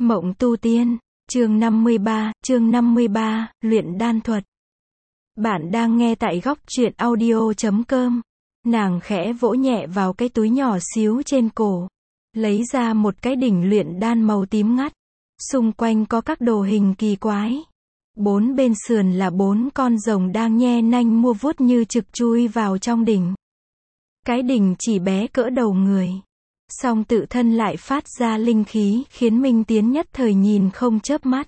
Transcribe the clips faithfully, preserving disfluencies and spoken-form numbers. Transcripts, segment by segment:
Mộng tu tiên, chương năm mươi ba, chương năm mươi ba, luyện đan thuật. Bạn đang nghe tại góc truyện audio chấm com. Nàng khẽ vỗ nhẹ vào cái túi nhỏ xíu trên cổ, lấy ra một cái đỉnh luyện đan màu tím ngắt. Xung quanh có các đồ hình kỳ quái. Bốn bên sườn là bốn con rồng đang nhe nanh mua vuốt như trực chui vào trong đỉnh. Cái đỉnh chỉ bé cỡ đầu người, song tự thân lại phát ra linh khí, khiến Minh Tiến nhất thời nhìn không chớp mắt.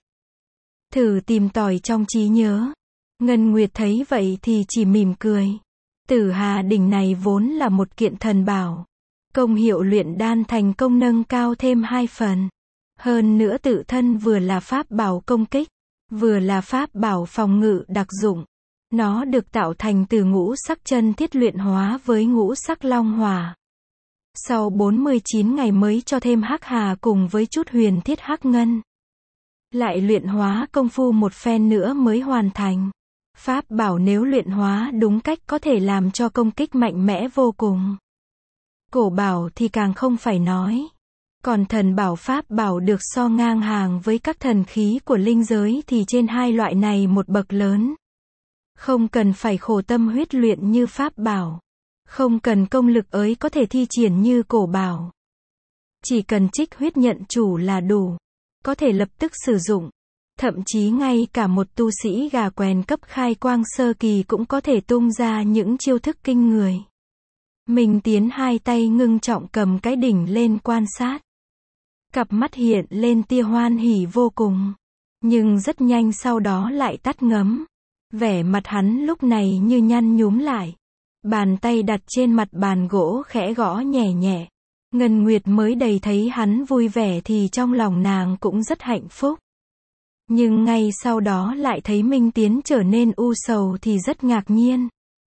Thử tìm tòi trong trí nhớ. Ngân Nguyệt thấy vậy thì chỉ mỉm cười. Tử Hà đỉnh này vốn là một kiện thần bảo. Công hiệu luyện đan thành công nâng cao thêm hai phần. Hơn nữa tự thân vừa là pháp bảo công kích, vừa là pháp bảo phòng ngự đặc dụng. Nó được tạo thành từ ngũ sắc chân thiết luyện hóa với ngũ sắc long hỏa. Sau bốn mươi chín ngày mới cho thêm hắc hà cùng với chút huyền thiết hắc ngân. Lại luyện hóa công phu một phen nữa mới hoàn thành. Pháp bảo nếu luyện hóa đúng cách có thể làm cho công kích mạnh mẽ vô cùng. Cổ bảo thì càng không phải nói. Còn thần bảo pháp bảo được so ngang hàng với các thần khí của linh giới thì trên hai loại này một bậc lớn. Không cần phải khổ tâm huyết luyện như pháp bảo. Không cần công lực ấy có thể thi triển như cổ bảo. Chỉ cần trích huyết nhận chủ là đủ. Có thể lập tức sử dụng. Thậm chí ngay cả một tu sĩ gà quèn cấp khai quang sơ kỳ cũng có thể tung ra những chiêu thức kinh người. Minh Tiến hai tay ngưng trọng cầm cái đỉnh lên quan sát. Cặp mắt hiện lên tia hoan hỉ vô cùng. Nhưng rất nhanh sau đó lại tắt ngấm. Vẻ mặt hắn lúc này như nhăn nhúm lại. Bàn tay đặt trên mặt bàn gỗ khẽ gõ nhẹ nhẹ. Ngân Nguyệt mới đầy thấy hắn vui vẻ thì trong lòng nàng cũng rất hạnh phúc. Nhưng ngay sau đó lại thấy Minh Tiến trở nên u sầu thì rất ngạc nhiên.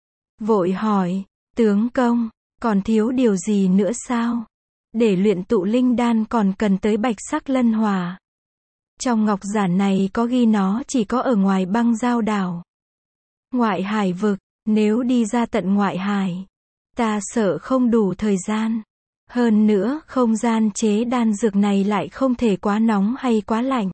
Vội hỏi, tướng công, còn thiếu điều gì nữa sao? Để luyện tụ linh đan còn cần tới bạch sắc lân hỏa. Trong ngọc giản này có ghi nó chỉ có ở ngoài băng giao đảo. Ngoại hải vực, nếu đi ra tận ngoại hải, ta sợ không đủ thời gian. Hơn nữa, không gian chế đan dược này lại không thể quá nóng hay quá lạnh.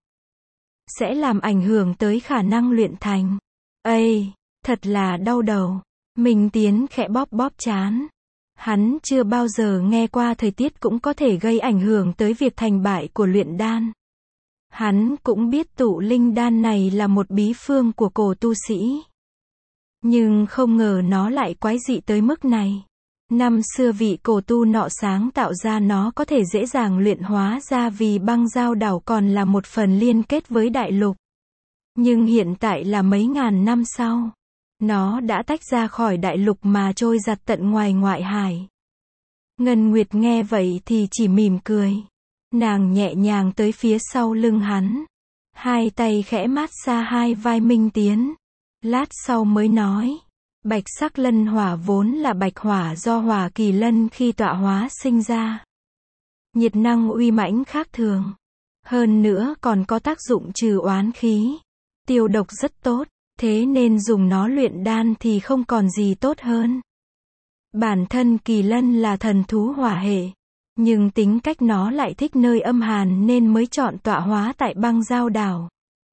Sẽ làm ảnh hưởng tới khả năng luyện thành. Ây, thật là đau đầu. Minh Tiến khẽ bóp bóp trán. Hắn chưa bao giờ nghe qua thời tiết cũng có thể gây ảnh hưởng tới việc thành bại của luyện đan. Hắn cũng biết tụ linh đan này là một bí phương của cổ tu sĩ. Nhưng không ngờ nó lại quái dị tới mức này. Năm xưa vị cổ tu nọ sáng tạo ra nó có thể dễ dàng luyện hóa ra vì băng giao đảo còn là một phần liên kết với đại lục. Nhưng hiện tại là mấy ngàn năm sau. Nó đã tách ra khỏi đại lục mà trôi giặt tận ngoài ngoại hải. Ngân Nguyệt nghe vậy thì chỉ mỉm cười. Nàng nhẹ nhàng tới phía sau lưng hắn. Hai tay khẽ mát xa hai vai Minh Tiến. Lát sau mới nói. Bạch sắc lân hỏa vốn là bạch hỏa do hỏa kỳ lân khi tọa hóa sinh ra. Nhiệt năng uy mãnh khác thường. Hơn nữa còn có tác dụng trừ oán khí. Tiêu độc rất tốt. Thế nên dùng nó luyện đan thì không còn gì tốt hơn. Bản thân kỳ lân là thần thú hỏa hệ. Nhưng tính cách nó lại thích nơi âm hàn nên mới chọn tọa hóa tại băng giao đảo.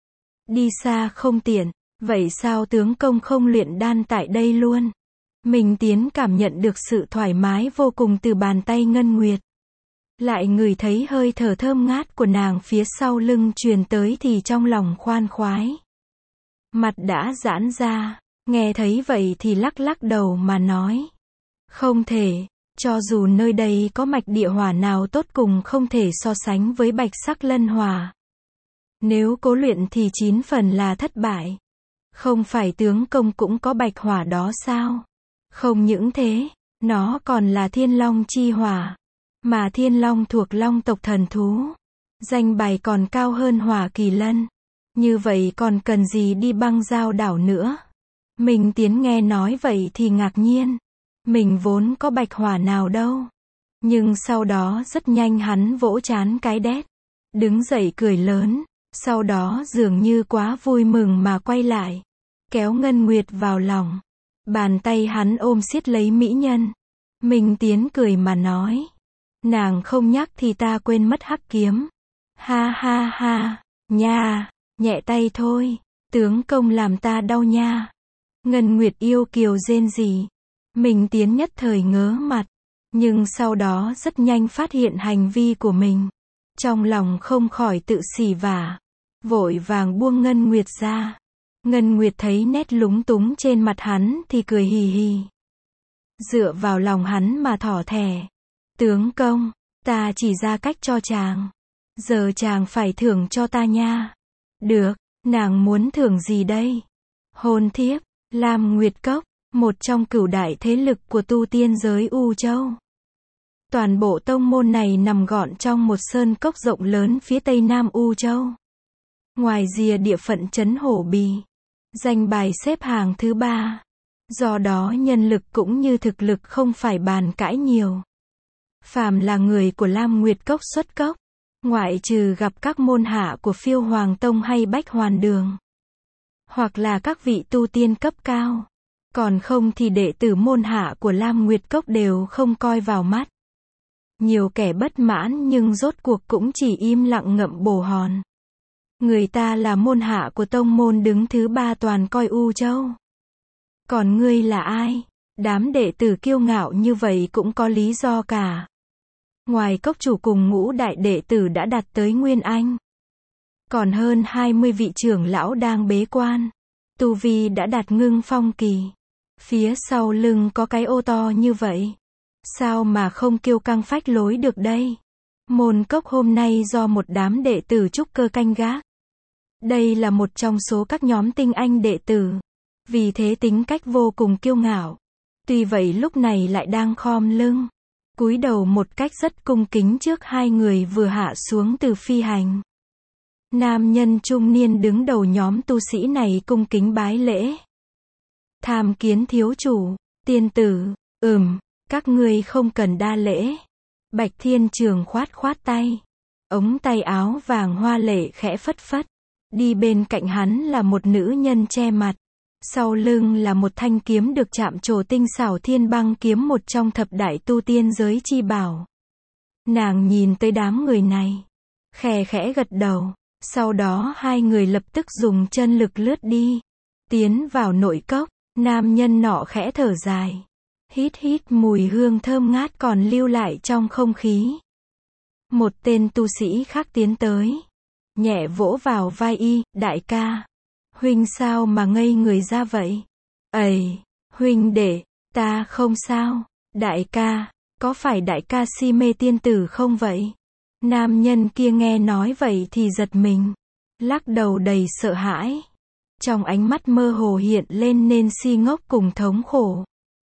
Đi xa không tiện. Vậy sao tướng công không luyện đan tại đây luôn? Minh Tiến cảm nhận được sự thoải mái vô cùng từ bàn tay Ngân Nguyệt. Lại ngửi thấy hơi thở thơm ngát của nàng phía sau lưng truyền tới thì trong lòng khoan khoái. Mặt đã giãn ra, nghe thấy vậy thì lắc lắc đầu mà nói. Không thể, cho dù nơi đây có mạch địa hỏa nào tốt cùng không thể so sánh với bạch sắc lân hỏa. Nếu cố luyện thì chín phần là thất bại. Không phải tướng công cũng có bạch hỏa đó sao? Không những thế, nó còn là thiên long chi hỏa. Mà thiên long thuộc long tộc thần thú. Danh bài còn cao hơn hỏa kỳ lân. Như vậy còn cần gì đi băng giao đảo nữa? Mình Tiến nghe nói vậy thì ngạc nhiên. Mình vốn có bạch hỏa nào đâu. Nhưng sau đó rất nhanh hắn vỗ trán cái đét. Đứng dậy cười lớn. Sau đó dường như quá vui mừng mà quay lại. Kéo Ngân Nguyệt vào lòng. Bàn tay hắn ôm siết lấy mỹ nhân. Minh Tiến cười mà nói. Nàng không nhắc thì ta quên mất hắc kiếm. Ha ha ha, nha, nhẹ tay thôi, tướng công làm ta đau nha. Ngân Nguyệt yêu kiều rên rỉ. Mình Tiến nhất thời ngớ mặt, nhưng sau đó rất nhanh phát hiện hành vi của mình. Trong lòng không khỏi tự xỉ vả, vội vàng buông Ngân Nguyệt ra. Ngân Nguyệt thấy nét lúng túng trên mặt hắn thì cười hì hì. Dựa vào lòng hắn mà thỏ thẻ. Tướng công, ta chỉ ra cách cho chàng. Giờ chàng phải thưởng cho ta nha. Được, nàng muốn thưởng gì đây? Hôn thiếp, Lam Nguyệt Cốc, một trong cửu đại thế lực của tu tiên giới U Châu. Toàn bộ tông môn này nằm gọn trong một sơn cốc rộng lớn phía tây nam U Châu. Ngoài rìa địa phận trấn Hổ Bì, danh bài xếp hàng thứ ba. Do đó nhân lực cũng như thực lực không phải bàn cãi nhiều. Phàm là người của Lam Nguyệt Cốc xuất cốc, ngoại trừ gặp các môn hạ của Phiêu Hoàng Tông hay Bách Hoàn Đường, hoặc là các vị tu tiên cấp cao, còn không thì đệ tử môn hạ của Lam Nguyệt Cốc đều không coi vào mắt. Nhiều kẻ bất mãn nhưng rốt cuộc cũng chỉ im lặng ngậm bồ hòn. Người ta là môn hạ của tông môn đứng thứ ba toàn coi U Châu. Còn ngươi là ai? Đám đệ tử kiêu ngạo như vậy cũng có lý do cả. Ngoài cốc chủ cùng ngũ đại đệ tử đã đạt tới Nguyên Anh, còn hơn hai mươi vị trưởng lão đang bế quan. Tu vi đã đạt ngưng phong kỳ. Phía sau lưng có cái ô to như vậy. Sao mà không kiêu căng phách lối được đây? Môn cốc hôm nay do một đám đệ tử trúc cơ canh gác. Đây là một trong số các nhóm tinh anh đệ tử. Vì thế tính cách vô cùng kiêu ngạo. Tuy vậy lúc này lại đang khom lưng, cúi đầu một cách rất cung kính trước hai người vừa hạ xuống từ phi hành. Nam nhân trung niên đứng đầu nhóm tu sĩ này cung kính bái lễ. Tham kiến thiếu chủ, tiên tử, ừm, các ngươi không cần đa lễ. Bạch Thiên Trường khoát khoát tay. Ống tay áo vàng hoa lệ khẽ phất phất. Đi bên cạnh hắn là một nữ nhân che mặt. Sau lưng là một thanh kiếm được chạm trổ tinh xảo Thiên Băng kiếm, một trong thập đại tu tiên giới chi bảo. Nàng nhìn tới đám người này, khẽ khẽ gật đầu. Sau đó hai người lập tức dùng chân lực lướt đi, tiến vào nội cốc. Nam nhân nọ khẽ thở dài, hít hít mùi hương thơm ngát còn lưu lại trong không khí. Một tên tu sĩ khác tiến tới, nhẹ vỗ vào vai y, đại ca, huynh sao mà ngây người ra vậy? Ầy, huynh đệ, ta không sao. Đại ca, có phải đại ca si mê tiên tử không vậy? Nam nhân kia nghe nói vậy thì giật mình, lắc đầu đầy sợ hãi. Trong ánh mắt mơ hồ hiện lên nên si ngốc cùng thống khổ.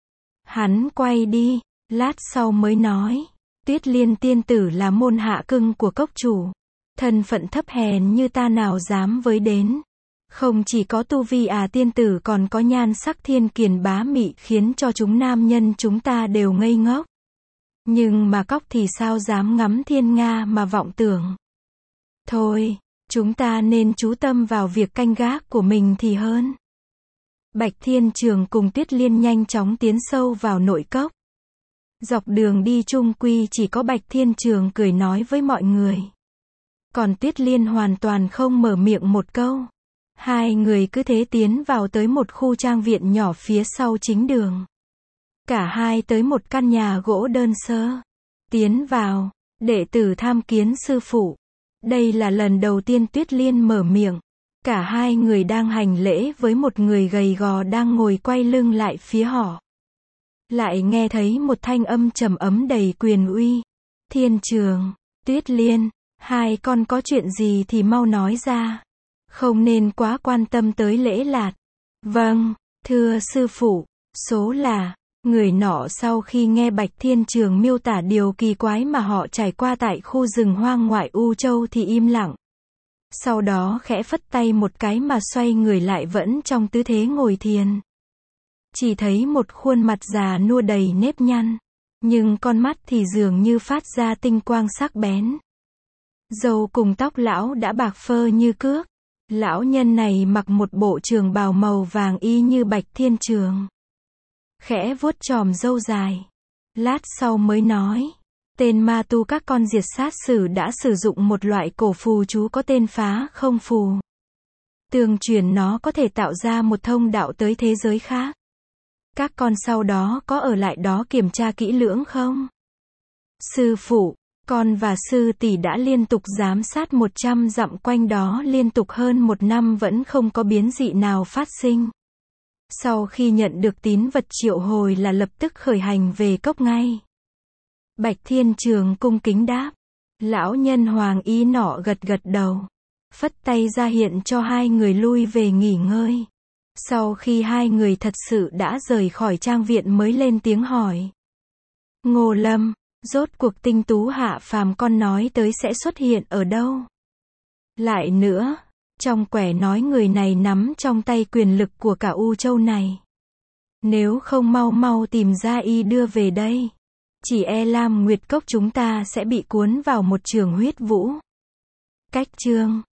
Hắn quay đi, lát sau mới nói, Tuyết Liên tiên tử là môn hạ cưng của cốc chủ. Thân phận thấp hèn như ta nào dám với đến. Không chỉ có tu vi à tiên tử còn có nhan sắc thiên kiền bá mị khiến cho chúng nam nhân chúng ta đều ngây ngốc. Nhưng mà cốc thì sao dám ngắm thiên nga mà vọng tưởng. Thôi, chúng ta nên chú tâm vào việc canh gác của mình thì hơn. Bạch Thiên Trường cùng Tuyết Liên nhanh chóng tiến sâu vào nội cốc. Dọc đường đi chung quy chỉ có Bạch Thiên Trường cười nói với mọi người. Còn Tuyết Liên hoàn toàn không mở miệng một câu. Hai người cứ thế tiến vào tới một khu trang viện nhỏ phía sau chính đường. Cả hai tới một căn nhà gỗ đơn sơ. Tiến vào, đệ tử tham kiến sư phụ. Đây là lần đầu tiên Tuyết Liên mở miệng. Cả hai người đang hành lễ với một người gầy gò đang ngồi quay lưng lại phía họ. Lại nghe thấy một thanh âm trầm ấm đầy quyền uy. Thiên Trường, Tuyết Liên, hai con có chuyện gì thì mau nói ra. Không nên quá quan tâm tới lễ lạt. Vâng, thưa sư phụ, số là... Người nọ sau khi nghe Bạch Thiên Trường miêu tả điều kỳ quái mà họ trải qua tại khu rừng hoang ngoại U Châu thì im lặng. Sau đó khẽ phất tay một cái mà xoay người lại vẫn trong tư thế ngồi thiền. Chỉ thấy một khuôn mặt già nua đầy nếp nhăn, nhưng con mắt thì dường như phát ra tinh quang sắc bén. Râu cùng tóc lão đã bạc phơ như cước. Lão nhân này mặc một bộ trường bào màu vàng y như Bạch Thiên Trường. Khẽ vuốt chòm râu dài. Lát sau mới nói. Tên ma tu các con diệt sát sử đã sử dụng một loại cổ phù chú có tên phá không phù. Tương truyền nó có thể tạo ra một thông đạo tới thế giới khác. Các con sau đó có ở lại đó kiểm tra kỹ lưỡng không? Sư phụ, con và sư tỷ đã liên tục giám sát một trăm dặm quanh đó liên tục hơn một năm vẫn không có biến dị nào phát sinh. Sau khi nhận được tín vật triệu hồi là lập tức khởi hành về cốc ngay. Bạch Thiên Trường cung kính đáp. Lão nhân hoàng ý nọ gật gật đầu. Phất tay ra hiện cho hai người lui về nghỉ ngơi. Sau khi hai người thật sự đã rời khỏi trang viện mới lên tiếng hỏi. Ngô Lâm, rốt cuộc tinh tú hạ phàm con nói tới sẽ xuất hiện ở đâu? Lại nữa, trong quẻ nói người này nắm trong tay quyền lực của cả U Châu này. Nếu không mau mau tìm ra y đưa về đây, chỉ e Lam Nguyệt Cốc chúng ta sẽ bị cuốn vào một trường huyết vũ. Cách chương